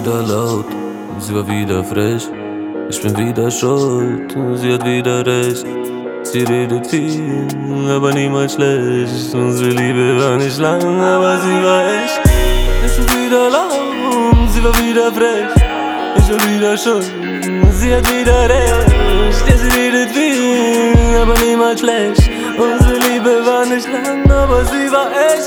wieder laut, sie war wieder frech. Ich bin wieder schuld, sie hat wieder recht. Sie redet viel, aber niemals schlecht. Unsere Liebe war nicht lang, aber sie war echt. Ich bin wieder laut, sie war wieder frech. Ich bin wieder schuld, sie hat wieder recht. Ja, sie redet viel, aber niemals schlecht. Unsere Liebe war nicht lang, aber sie war echt.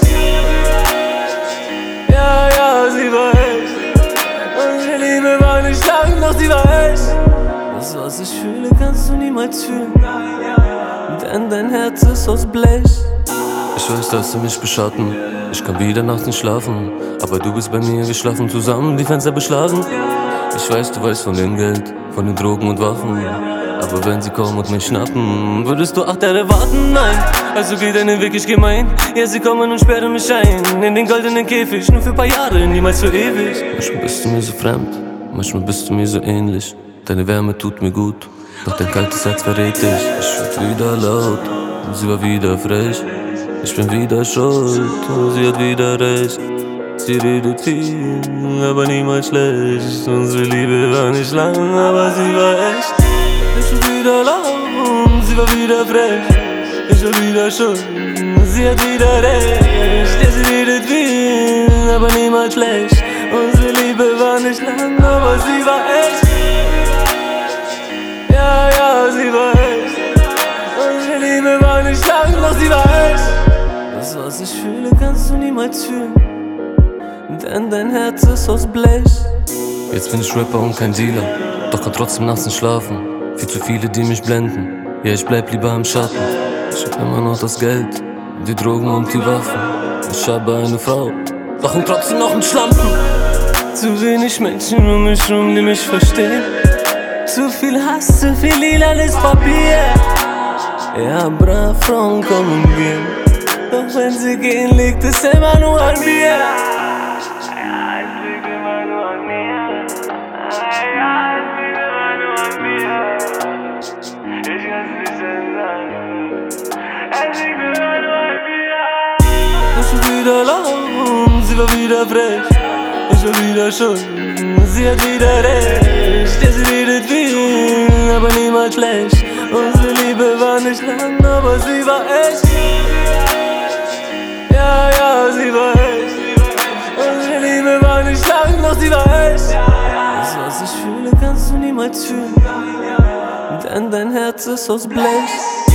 Ja, ja, sie war echt. Unsere Liebe war nicht lang, doch sie war echt. Das, was ich fühle, kannst du niemals fühlen, denn dein Herz ist aus Blech. Ich weiß, dass sie mich beschatten, ich kann wieder nachts nicht schlafen. Aber du bist bei mir, wir schlafen zusammen, die Fenster beschlagen. Ich weiß, du weißt von dem Geld, von den Drogen und Waffen. Aber wenn sie kommen und mich schnappen, würdest du 8 Jahre warten? Nein, also geht deinen Weg, ich gemein. Ja, sie kommen und sperren mich ein in den goldenen Käfig, nur für paar Jahre, niemals für ewig. Manchmal bist du mir so fremd, manchmal bist du mir so ähnlich. Deine Wärme tut mir gut, doch dein kaltes Herz verrät dich. Ich werd wieder laut, sie war wieder frech. Ich bin wieder schuld, sie hat wieder recht. Sie redet viel, aber niemals schlecht. Unsere Liebe war nicht lang, aber sie war echt. Ich bin wieder laut, sie war wieder frech. Ich bin wieder schuld, sie hat wieder recht. Ja, sie redet viel, aber niemals schlecht. Unsere Liebe war nicht lang, aber sie war echt. Ja, ja, sie war echt. Unsere Liebe war nicht lang, doch sie war echt. Das, was ich fühle, kannst du niemals fühlen, denn dein Herz ist aus Blech. Jetzt bin ich Rapper und kein Dealer, doch kann trotzdem nachts nicht schlafen. Viel zu viele, die mich blenden, ja, ich bleib lieber im Schatten. Ich hab immer noch das Geld, die Drogen und die Waffen. Ich habe eine Frau, doch und trotzdem noch einen Schlampen. Zu wenig Menschen um mich rum, die mich verstehen. Zu viel Hass, zu viel lilanes Papier. Ja, brav, Frauen kommen und gehen, doch wenn sie gehen, liegt es immer nur an mir. Ja, es liegt immer nur an mir. Ja, es liegt immer nur an mir. Ich kann's nicht ändern. Es liegt immer nur an mir. Ich bin wieder laut, sie war wieder frech. Ich bin wieder schuld, sie hat wieder recht. Ja, sie redet viel, aber niemals schlecht. Unsere Liebe war nicht lang, aber sie war echt. Ja, ja, sie war echt. Unsere Liebe war nicht lang, doch sie war echt. Das, was ich fühle, kannst du niemals fühlen, denn dein Herz ist aus Blech.